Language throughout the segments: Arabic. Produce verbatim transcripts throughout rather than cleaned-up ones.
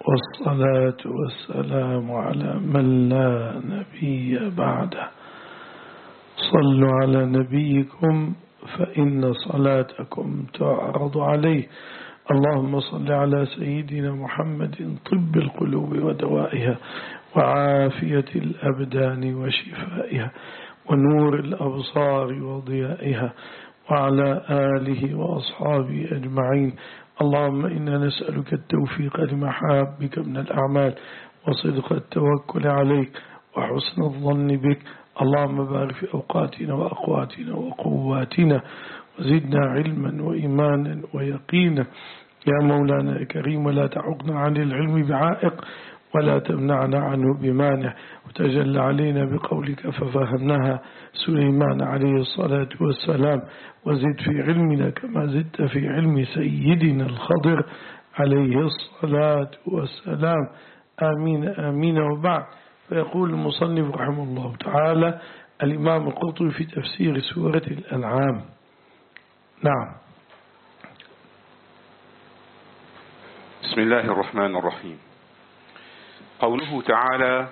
والصلاة والسلام على من لا نبي بعده. صلوا على نبيكم فإن صلاتكم تعرض عليه. اللهم صل على سيدنا محمد طب القلوب ودوائها وعافية الأبدان وشفائها ونور الأبصار وضيائها وعلى آله وأصحابه أجمعين. اللهم إنا نسألك التوفيق لمحابك من الأعمال وصدق التوكل عليك وحسن الظن بك. اللهم بارك في أوقاتنا وأقواتنا وقواتنا وزدنا علما وإيمانا ويقينا يا مولانا الكريم، ولا تعقنا عن العلم بعائق ولا تمنعنا عنه بمانع، وتجل علينا بقولك ففهمناها سليمان عليه الصلاة والسلام، وزد في علمنا كما زدت في علم سيدنا الخضر عليه الصلاة والسلام. آمين آمين. وبعد، فيقول المصنف رحمه الله تعالى الإمام القرطبي في تفسير سورة الأنعام. نعم. بسم الله الرحمن الرحيم. قوله تعالى: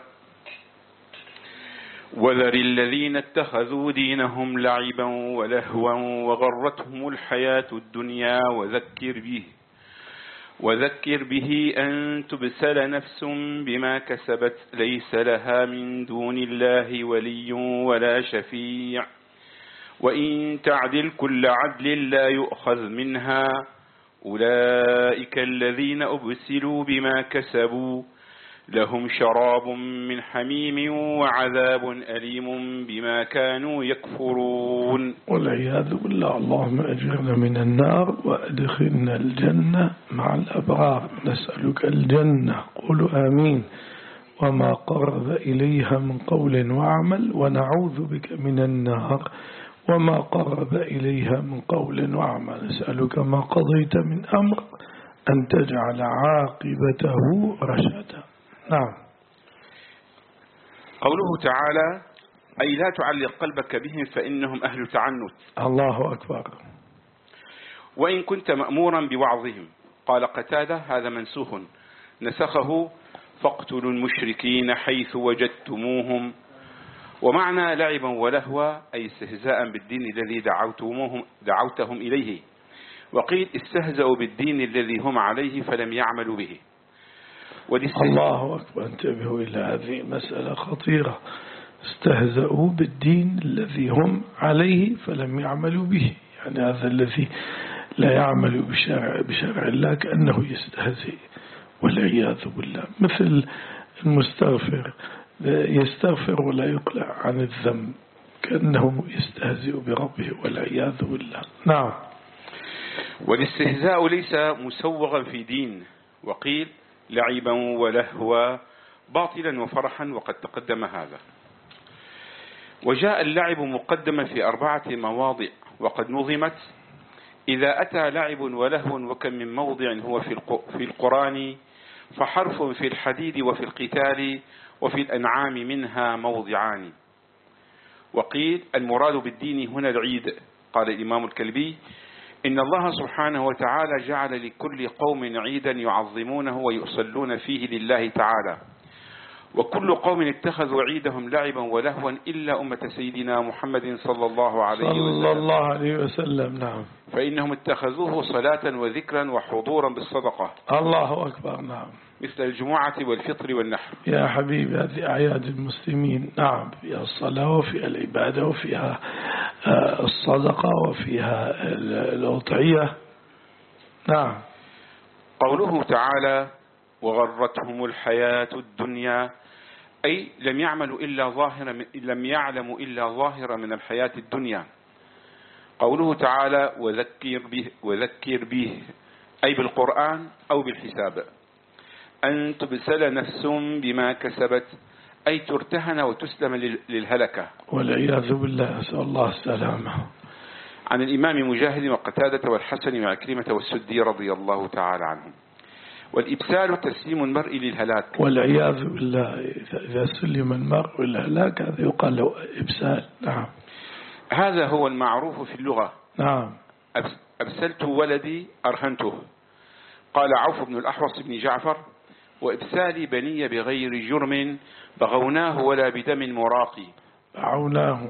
وذر الذين اتخذوا دينهم لعبا ولهوا وغرتهم الحياة الدنيا وذكر به وذكر به أن تبسل نفس بما كسبت ليس لها من دون الله ولي ولا شفيع وإن تعدل كل عدل لا يؤخذ منها أولئك الذين أبسلوا بما كسبوا لهم شراب من حميم وعذاب أليم بما كانوا يكفرون. والعياذ بالله. اللهم أجرنا من النار وأدخلنا الجنة مع الأبرار. نسألك الجنة، قولوا آمين، وما قرب إليها من قول وعمل، ونعوذ بك من النار وما قرب إليها من قول وعمل. نسألك ما قضيت من أمر أن تجعل عاقبته رشدا. نعم. قوله تعالى: أي لا تعلق قلبك بهم فإنهم أهل تعنت. الله أكبر. وإن كنت مأمورا بوعظهم. قال قتادة: هذا منسوخ، نسخه: فاقتلوا المشركين حيث وجدتموهم. ومعنى لعبا ولهوا أي استهزاء بالدين الذي دعوتموهم دعوتهم إليه. وقيل استهزأوا بالدين الذي هم عليه فلم يعملوا به. الله أكبر. انتبهوا إلى هذه مسألة خطيرة. استهزأوا بالدين الذي هم عليه فلم يعملوا به، يعني هذا الذي لا يعمل بشرع, بشرع الله كأنه يستهزئ والعياذ بالله. مثل المستغفر يستغفر ولا يقلع عن الذنب كأنه يستهزئ بربه والعياذ بالله. نعم. والاستهزاء ليس مسوغا في دين. وقيل لعبا ولهوا باطلا وفرحا، وقد تقدم هذا. وجاء اللعب مقدما في أربعة مواضع وقد نظمت: إذا أتى لعب ولهو وكم من موضع هو في القرآن فحرف في الحديد وفي القتال وفي الأنعام منها موضعان. وقيل المراد بالدين هنا العيد. قال الإمام الكلبي: إن الله سبحانه وتعالى جعل لكل قوم عيدا يعظمونه ويصلون فيه لله تعالى، وكل قوم اتخذوا عيدهم لعبا ولهوا إلا أمة سيدنا محمد صلى الله عليه وسلم, صلى الله عليه وسلم. نعم. فإنهم اتخذوه صلاة وذكرا وحضورا بالصدقة. الله أكبر. نعم. مثل الجمعة والفطر والنحر. يا حبيبي، هذه أعياد المسلمين. نعم، فيها الصلاة وفيها العبادة وفيها الصدقة وفيها الأضحية. نعم. قوله تعالى: وغرتهم الحياة الدنيا، أي لم يعملوا إلا ظاهرا لم يعلموا إلا ظاهرا من الحياة الدنيا. قوله تعالى: وذكر به وذكر به أي بالقرآن أو بالحساب. أن تبسل نفس بما كسبت أي ترتهن وتسلم للهلكة والعياذ بالله، أسأل الله السلامة. عن الإمام مجاهد وقتادة والحسن وعكرمة والسدي رضي الله تعالى عنهم. والإبسال تسليم المرء للهلاك والعياذ بالله. إذا سلم المرء للهلاك هذا يقال له إبسال. نعم. هذا هو المعروف في اللغة. نعم. أبسلت ولدي أرهنته. قال عوف بن الأحوص بن جعفر: وإبسال بني بغير جرم بغوناه ولا بدم مراقي. بعوناه.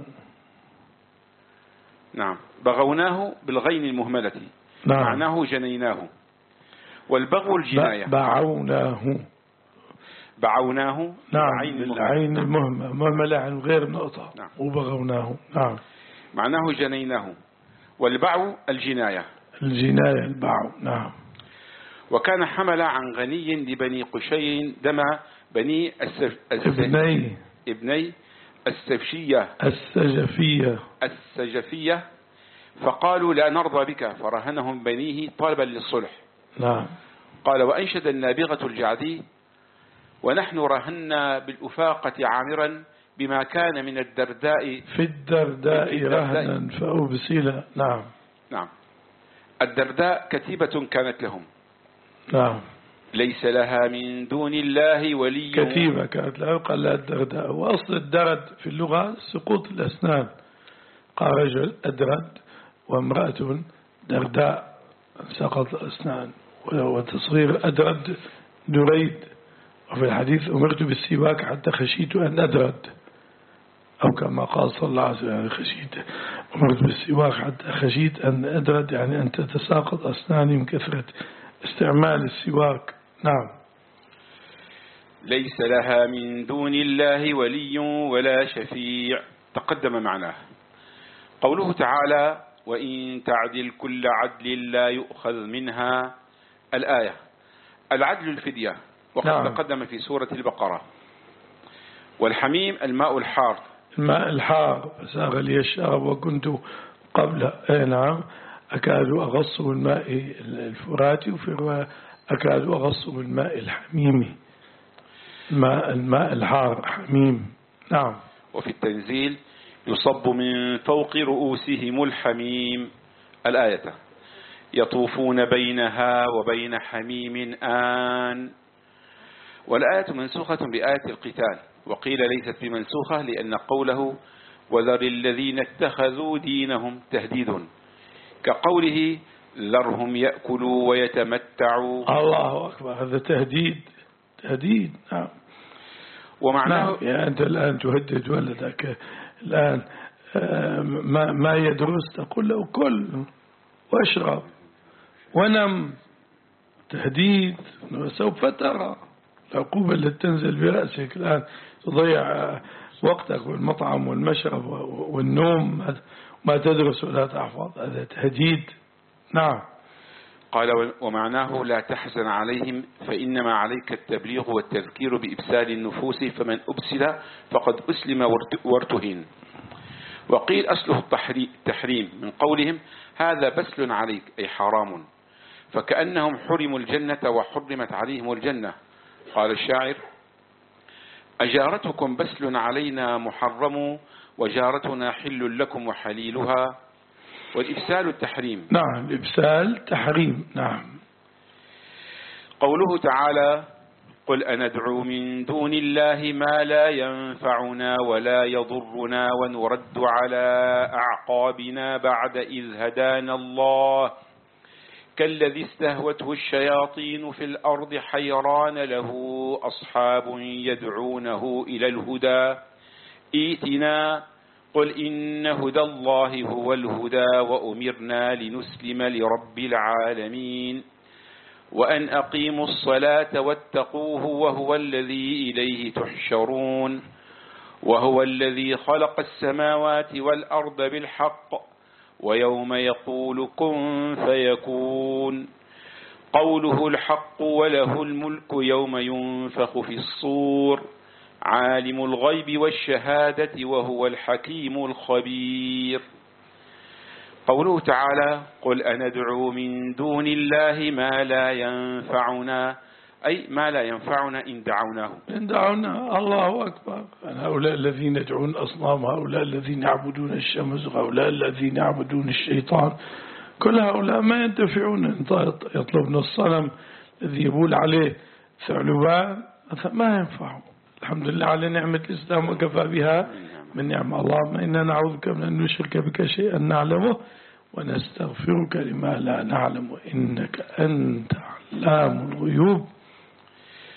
نعم، بغوناه بالغين المهملة. نعم. معناه جنيناه. والبغو الجناية. بعوناه. بعوناه. نعم، بالعين المهمة، مهملة عن غير نقطة. نعم. وبغوناه. نعم. معناه جنيناه. والبعو الجناية. الجناية البعو. نعم. وكان حمل عن غني لبني قشي دم بني السف... ابني ابني السفشية السجفية السجفية فقالوا لا نرضى بك، فرهنهم بنيه طالبا للصلح. نعم. قال وأنشد النابغة الجعدي ونحن رهنا بالأفاقة عامرا بما كان من الدرداء في الدرداء رهنا فأبسل. نعم. نعم. الدرداء كتيبة كانت لهم. نعم. ليس لها من دون الله ولي. كتيبة كانت لها، قال لها الدرداء. وأصل الدرد في اللغة سقوط الأسنان. قال رجل أدرد وامرأة درداء سقط الأسنان، وتصغير أدرد دريد. وفي الحديث أمرت بالسواك حتى خشيت أن أدرد، أو كما قال صلى الله عليه وسلم خشيت أمرت بالسواك حتى خشيت أن أدرد، يعني أن تتساقط أسناني من كثرة استعمال السواك. نعم. ليس لها من دون الله ولي ولا شفيع، تقدم معناه. قوله تعالى وإن تعدل كل عدل لا يؤخذ منها، الآية. العدل الفدية، وقد نعم. تقدم في سورة البقرة. والحميم الماء الحار. الماء الحار فساغ لي الشرب وكنت قبل اي نعم أكاد أغص بالماء الفراتي، وفي رواية أكاد أغص بالماء الحميمي. الماء الماء الحار حميم. نعم. وفي التنزيل يصب من فوق رؤوسهم الحميم، الآية. يطوفون بينها وبين حميم آن. والآية منسوخة بآية القتال، وقيل ليست بمنسوخة لأن قوله وذر الذين اتخذوا دينهم تهديد، كقوله ذرهم يأكلوا ويتمتعوا. الله أكبر، هذا تهديد. تهديد. نعم. ومعناه نعم. يعني أنت الآن تهدد ولدك الآن ما ما يدرس، تقول له كل واشرب ونم. تهديد. سوف ترى العقوبة التي تنزل برأسك الآن، تضيع وقتك والمطعم والمشرب والنوم، ما تدرس ولا تحفظ، هذا تهديد. نعم. قال ومعناه لا تحزن عليهم فإنما عليك التبليغ والتذكير بإبسال النفوس، فمن أبسل فقد أسلم وارتهن. وقيل أصله التحريم من قولهم هذا بسل عليك، أي حرام، فكأنهم حرموا الجنة وحرمت عليهم الجنة. قال الشاعر أجارتكم بسل علينا محرم، وجارتنا حل لكم وحليلها. والإبسال التحريم. نعم، الإبسال تحريم. نعم. قوله تعالى قل أندعو من دون الله ما لا ينفعنا ولا يضرنا ونرد على أعقابنا بعد إذ هدانا الله كالذي استهوته الشياطين في الأرض حيران له أصحاب يدعونه إلى الهدى ائتنا قل إن هدى الله هو الهدى وأمرنا لنسلم لرب العالمين وأن أقيموا الصلاة واتقوه وهو الذي إليه تحشرون وهو الذي خلق السماوات والأرض بالحق ويوم يقول كن فيكون قوله الحق وله الملك يوم ينفخ في الصور عالم الغيب والشهادة وهو الحكيم الخبير. قوله تعالى قل أندعو من دون الله ما لا ينفعنا، أي ما لا ينفعنا إن دعوناه. إن دعونا. الله أكبر. هؤلاء الذين يدعون الأصنام، هؤلاء الذين يعبدون الشمس، هؤلاء الذين يعبدون الشيطان، كل هؤلاء ما ينتفعون. يطلبون الصنم الذي يبول عليه ثعلبان ما ينفعه. الحمد لله على نعمة الإسلام وكفى بها من نعمة. اللهم إنا نعوذ بك من أن نشرك بك شيئا نعلمه ونستغفرك لما لا نعلم إنك أنت علام الغيوب.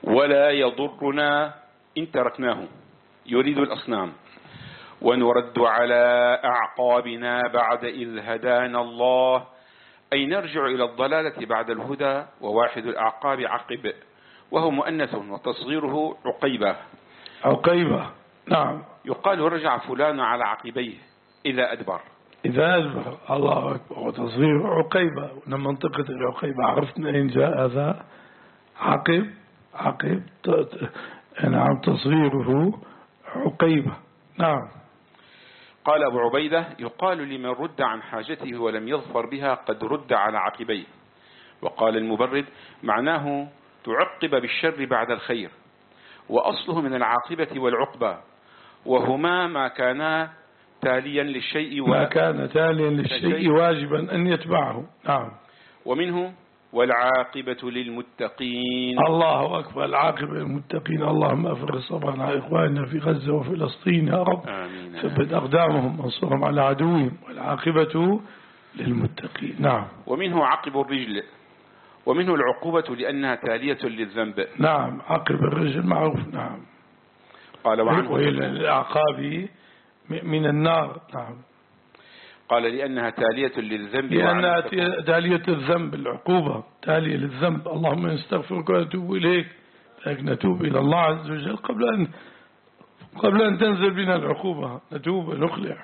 ولا يضرنا إن تركناه، يريد الأصنام، ونرد على أعقابنا بعد إذ هدانا الله، أي نرجع إلى الضلالة بعد الهدى. وواحد الأعقاب عقب، وهو مؤنث وتصغيره عقيبة. عقيبة نعم. يقال رجع فلان على عقبيه إذا أدبر. إذا أدبر، الله أكبر. وتصغير عقيبة، من منطقة العقيبة عرفنا إن جاء ذا عقب. عقب نعم، تصغيره عقيبة نعم. قال أبو عبيدة: يقال لمن رد عن حاجته ولم يظفر بها قد رد على عقبيه. وقال المبرد: معناه تعقب بالشر بعد الخير، وأصله من العاقبة والعقبة، وهما ما كانا تاليا للشيء و... ما كان تاليا للشيء واجبا أن يتبعه نعم. ومنه والعاقبة للمتقين. الله أكبر، العاقبة للمتقين. اللهم أفرغ صبرا على إخواننا في غزة وفلسطين يا رب، آمين. ثبت أقدامهم وانصرهم على عدوهم، والعاقبة للمتقين نعم. ومنه عقب الرجل، ومنه العقوبة لأنها تالية للذنب نعم. عقب الرجل معروف نعم. قال وعنه وإلى الأعقاب من النار نعم. قال لأنها تالية للذنب، لأنها تالية الذنب، العقوبة تالية للذنب. اللهم نستغفرك ونتوب إليك، لكن نتوب إلى الله عز وجل قبل أن قبل أن تنزل بنا العقوبة، نتوب ونخلع.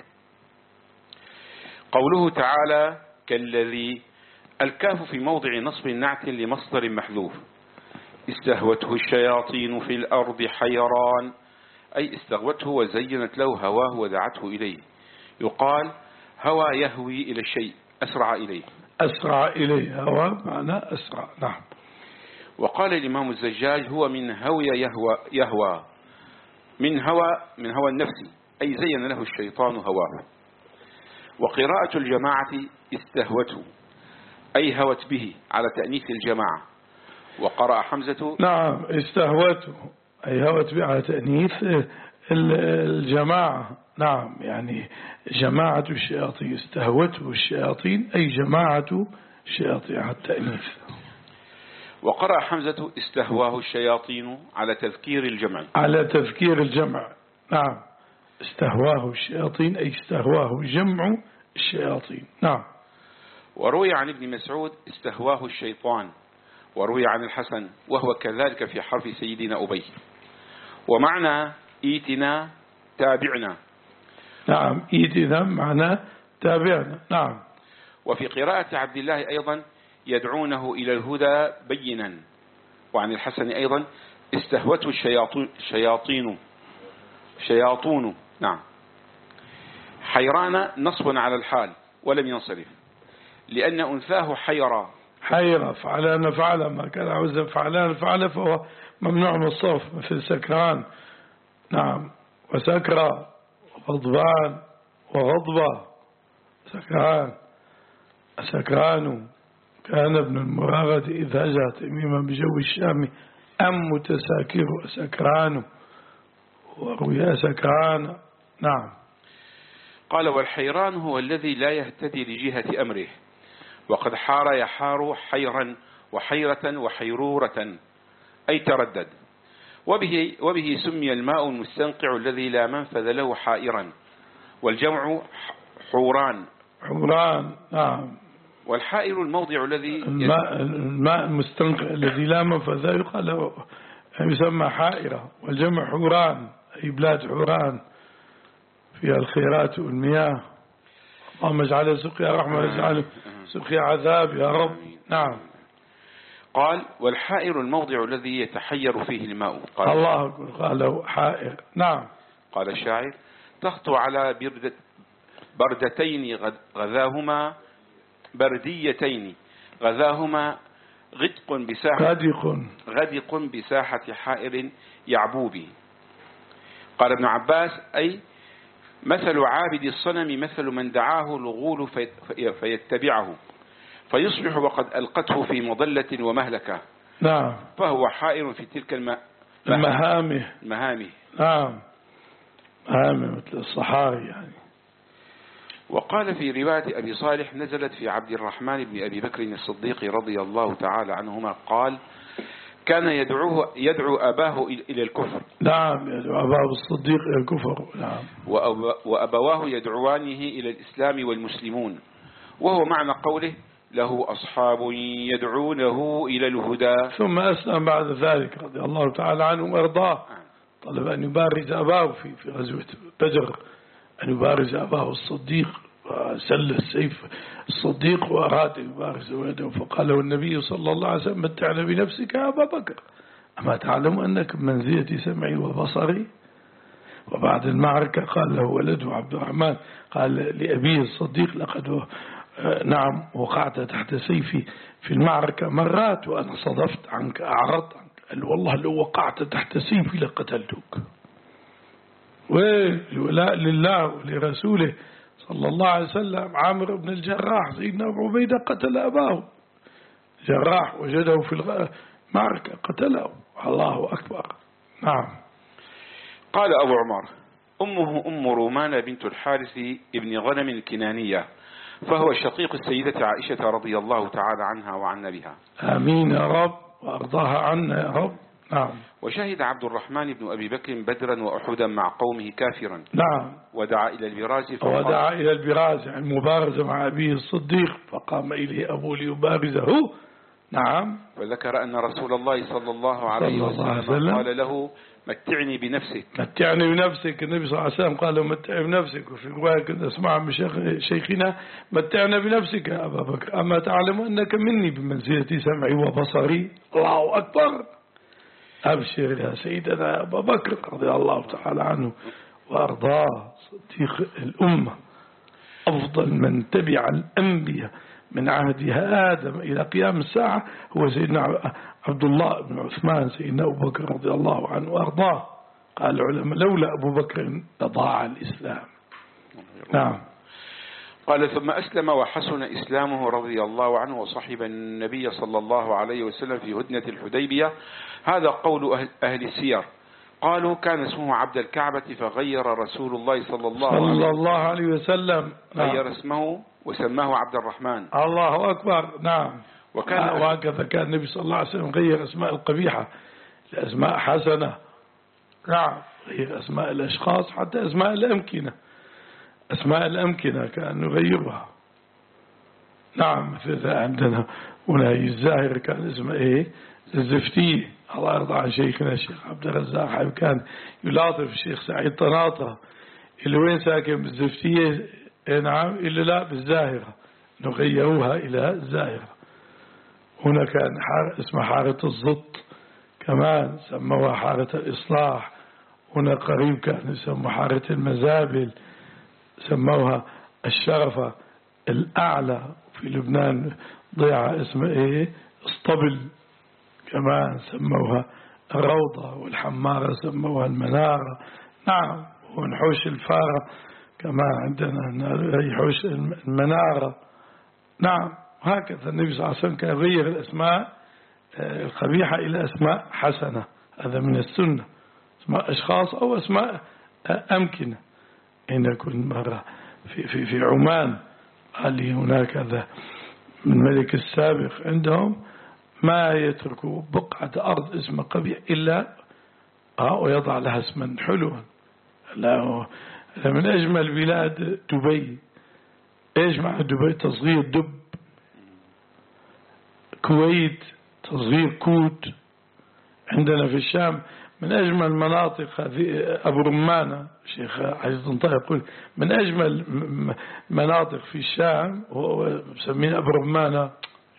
قوله تعالى كالذي، الكاف في موضع نصب نعت لمصدر محذوف. استهوته الشياطين في الأرض حيران، أي استغوته وزينت له هواه ودعته إليه. يقال هوى يهوي إلى الشيء، أسرع إليه. أسرع إليه، هوى معنى أسرع نعم. وقال الإمام الزجاج: هو من هوي يهوى, يهوى من هوى من هوى النفس، أي زين له الشيطان هواه. وقراءة الجماعة استهوته، أي هوت به على تأنيث الجماعة. وقرأ حمزة نعم استهوته، أي هوت به على تأنيث الجماعة نعم. يعني جماعة الشياطين، استهوته الشياطين أي جماعة الشياطين على التأنيث. وقرأ حمزة استهواه الشياطين على تذكير الجمع، على تذكير الجمع نعم. استهواه الشياطين أي استهواه جمع الشياطين نعم. وروي عن ابن مسعود استهواه الشيطان، وروي عن الحسن وهو كذلك في حرف سيدنا أبي. ومعنى ايتنا تابعنا نعم. ايتنا معنى تابعنا نعم. وفي قراءة عبد الله أيضا يدعونه إلى الهدى بينا. وعن الحسن أيضا استهوته الشياطين شياطين شياطون نعم. حيران نصب على الحال ولم ينصرف، لأن أنثاه حيرا. حيرة فعلان فعل، ما كان عوزا فعلان فعل، فهو ممنوع من الصرف، مثل سكران نعم. وسكرى وغضبان وغضبة. سكران سكران. كان ابن المراغة إذا جاء تميما بجو الشام أم متساكر سكران، وروي سكران نعم. قال والحيران هو الذي لا يهتدي لجهة أمره، وقد حار يحار حيرا وحيرة وحيرورة، أي تردد. وبه, وبه سمي الماء المستنقع الذي لا منفذ له حائرا، والجمع حوران. حوران نعم. والحائر الموضع الذي الماء, الماء المستنقع الذي لا منفذ له يقال له يسمى حائرة، والجمع حوران أي بلاد حوران فيها الخيرات والمياه. اللهم اجعل سقيا رحمة واجعل سقيا عذاب يا رب نعم. قال والحائر الموضع الذي يتحير فيه الماء. قال الله قال حائر نعم. قال الشاعر تخطو على بردة بردتين غذاهما برديتين غذاهما غدق بساحة غدق غدق بساحة حائر يعبوبي. قال ابن عباس أي مثل عابد الصنم مثل من دعاه الغول فيتبعه فيصبح وقد ألقته في مضلة ومهلكة نعم. فهو حائر في تلك الم... المهامه المهامه نعم. مهامه مثل الصحاري يعني. وقال في رواية أبي صالح نزلت في عبد الرحمن بن أبي بكر الصديق رضي الله تعالى عنهما قال كان يدعوه يدعو أباه إلى الكفر. نعم، يدعو أباه الصديق إلى الكفر. نعم. وأبواه يدعوانه إلى الإسلام والمسلمون، وهو معنى قوله له أصحاب يدعونه إلى الهدى. ثم أسلم بعد ذلك رضي الله تعالى عنه وأرضاه. طلب أن يبارز أباه في في غزوة بدر، أن يبارز أباه الصديق، سل السيف الصديق وأراد أن يبارز ولده، فقال له النبي صلى الله عليه وسلم متعنا بنفسك يا أبا بكر، أما تعلم أنك بمنزلة سمعي وبصري؟ وبعد المعركة قال له ولده عبد الرحمن، قال لأبيه الصديق لقد نعم وقعت تحت سيفي في المعركة مرات وأنا صدفت عنك أعرضت عنك. قال والله لو وقعت تحت سيفي لقتلتك. والولاء لله ولرسوله صلى الله عليه وسلم. عامر بن الجراح سيدنا أبو عبيدة قتل أباه، جراح وجده في المعركة قتله. الله أكبر. نعم. قال أبو عمر أمه أم رومانة بنت الحارث ابن غنم الكنانية، فهو شقيق السيدة عائشة رضي الله تعالى عنها وعنا بها. آمين يا رب وأرضاها عنا يا رب. نعم. وشهد عبد الرحمن بن أبي بكر بدرا وأحدا مع قومه كافرا. نعم. ودعا إلى البراز ودعا إلى البراز يعني المبارزة مع أبيه الصديق، فقام إليه أبو ليبارزه. نعم. وذكر أن رسول الله صلى الله عليه وسلم قال له متعني بنفسك. متعني بنفسك. النبي صلى الله عليه وسلم قال له متعني بنفسك. وفي رواية كنت أسمع من شيخنا متعنا بنفسك يا أبا بكر، أما تعلم أنك مني بمنزلة سمعي وبصري؟ الله أكبر. أبشر يا سيدنا أبا بكر رضي الله تعالى عنه وأرضاه، صديق الأمة، أفضل من تبع الأنبياء من عهدها آدم إلى قيام الساعة هو سيدنا عبد الله بن عثمان سيدنا أبو بكر رضي الله عنه وأرضاه. قال العلماء لولا أبو بكر لضاع الإسلام. نعم. قال ثم أسلم وحسن إسلامه رضي الله عنه وصحب النبي صلى الله عليه وسلم في هدنة الحديبية. هذا قول أهل, أهل السير. قالوا كان اسمه عبد الكعبة فغير رسول الله صلى الله, صلى الله عليه وسلم غير اسمه وسماه عبد الرحمن. الله أكبر. نعم. وكان وهكذا كان النبي صلى الله عليه وسلم غير أسماء القبيحة لأسماء حسنة. نعم. غير أسماء الأشخاص حتى أسماء الأمكنة. أسماء الأمكنة كان يغيرها. نعم. مثل عندنا هنا الزاهر كان اسمه إيه الزفتية. الله يرضى عن شيخنا الشيخ عبد الرزاق كان يلاطف الشيخ سعيد طناطة اللي وين ساكن بالزفتية. نعم. إلا لا بالزاهرة نغيروها إلى الزاهرة. هنا كان حار اسمها حارة الزط كمان سموها حارة الإصلاح. هنا قريب كان يسموها حارة المزابل سموها الشرفة الأعلى. في لبنان ضيعة اسمها إيه اسطبل كمان سموها الروضة، والحمارة سموها المنارة. نعم. ونحوش الفارة كمان عندنا حوش المنارة. نعم. هكذا النبي صلى الله عليه وسلم كان يغير الأسماء القبيحة إلى أسماء حسنة. هذا من السنة، اسماء أشخاص أو أسماء أمكنة. إن كنت مرة في, في, في عمان قال لي هناك هذا من الملك السابق عندهم ما يتركوا بقعة أرض اسم قبيح إلا ويضع لها اسما حلوا. لا من أجمل بلاد دبي. إيش معنى دبي؟ تصغير دب. كويت تصغير كوت. عندنا في الشام من أجمل مناطق هذه أبو رمانة. الشيخ عزيز طنطا يقول من أجمل مناطق في الشام هو مسمين أبو رمانة.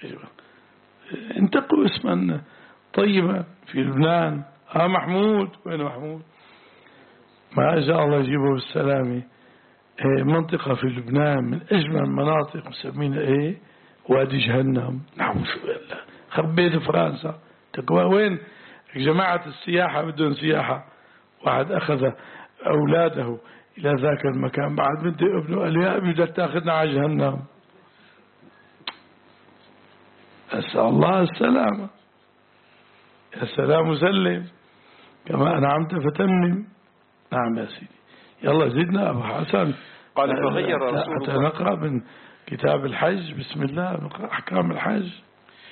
انتقوا اسما طيبا. في لبنان ها محمود. وين محمود؟ ما شاء الله يجيبه بالسلامة. منطقة في لبنان من أجمل مناطق مسمينها إيه وادي جهنم. نعم. شو بالله خبيت فرنسا تقوى وين جماعة السياحة بدون سياحة. واحد أخذ أولاده إلى ذاك المكان بعد بدي ابنه قال يا أبي بدك تاخذنا على جهنم. أسأل الله السلامة. يا سلام وسلم كما أنعمت فتمنم. نعم يا سيدي. يلا زدنا أبو حسن. قال فغير رسول الله. نقرأ من كتاب الحج. بسم الله نقرأ أحكام الحج.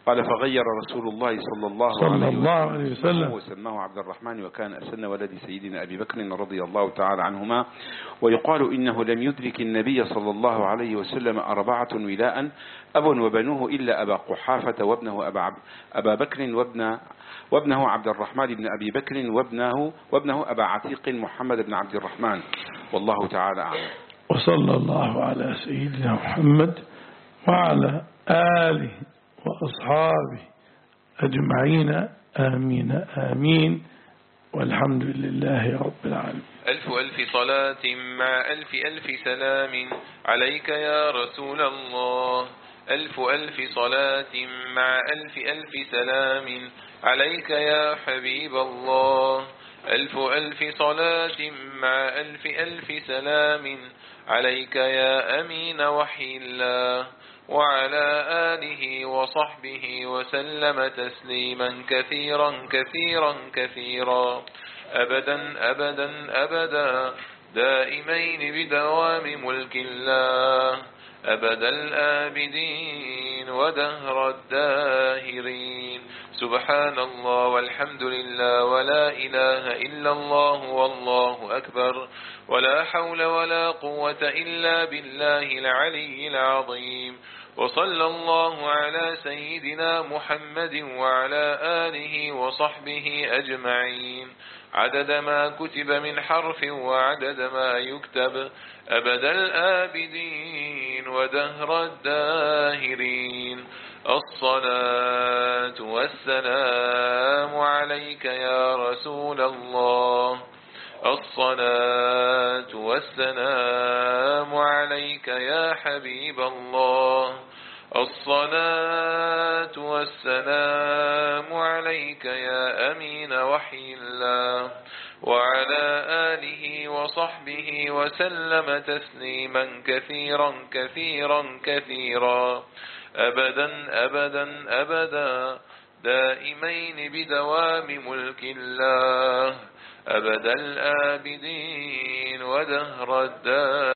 قال فغير رسول الله صلى الله صلى عليه الله عليه وسلم وسماه عبد الرحمن، وكان أسن ولد سيدنا أبي بكر رضي الله تعالى عنهما. ويقال إنه لم يدرك النبي صلى الله عليه وسلم أربعة ولاء، أب وبنوه إلا أبا قحافة وابنه أبا, عب أبا بكر وابن وابنه عبد الرحمن بن أبي بكر وابنه, وابنه أبا عتيق محمد بن عبد الرحمن، والله تعالى أعلم. وصلى الله على سيدنا محمد وعلى آله وأصحابه أجمعين، آمين آمين، والحمد لله رب العالمين. ألف ألف صلاة مع ألف ألف سلام عليك يا رسول الله. ألف ألف صلاة مع ألف ألف سلام عليك يا حبيب الله. ألف ألف صلاة مع ألف ألف سلام عليك يا أمين وحي الله، وعلى آله وصحبه وسلم تسليما كثيرا كثيرا كثيرا، أبدا أبدا أبدا، دائمين بدوام ملك الله، أبد الآبدين ودهر الداهرين. سبحان الله والحمد لله ولا إله إلا الله والله أكبر، ولا حول ولا قوة إلا بالله العلي العظيم. وصلى الله على سيدنا محمد وعلى آله وصحبه أجمعين، عدد ما كتب من حرف وعدد ما يكتب، أبد الآبدين ودهر الداهرين. الصلاة والسلام عليك يا رسول الله. الصلاة والسلام عليك يا حبيب الله. الصلاة والسلام عليك يا أمين وحي الله، وعلى آله وصحبه وسلم تسليما كثيرا كثيرا كثيرا، أبدا أبدا أبدا، دائمين بدوام ملك الله، أبد الآبدين ودهر الدار.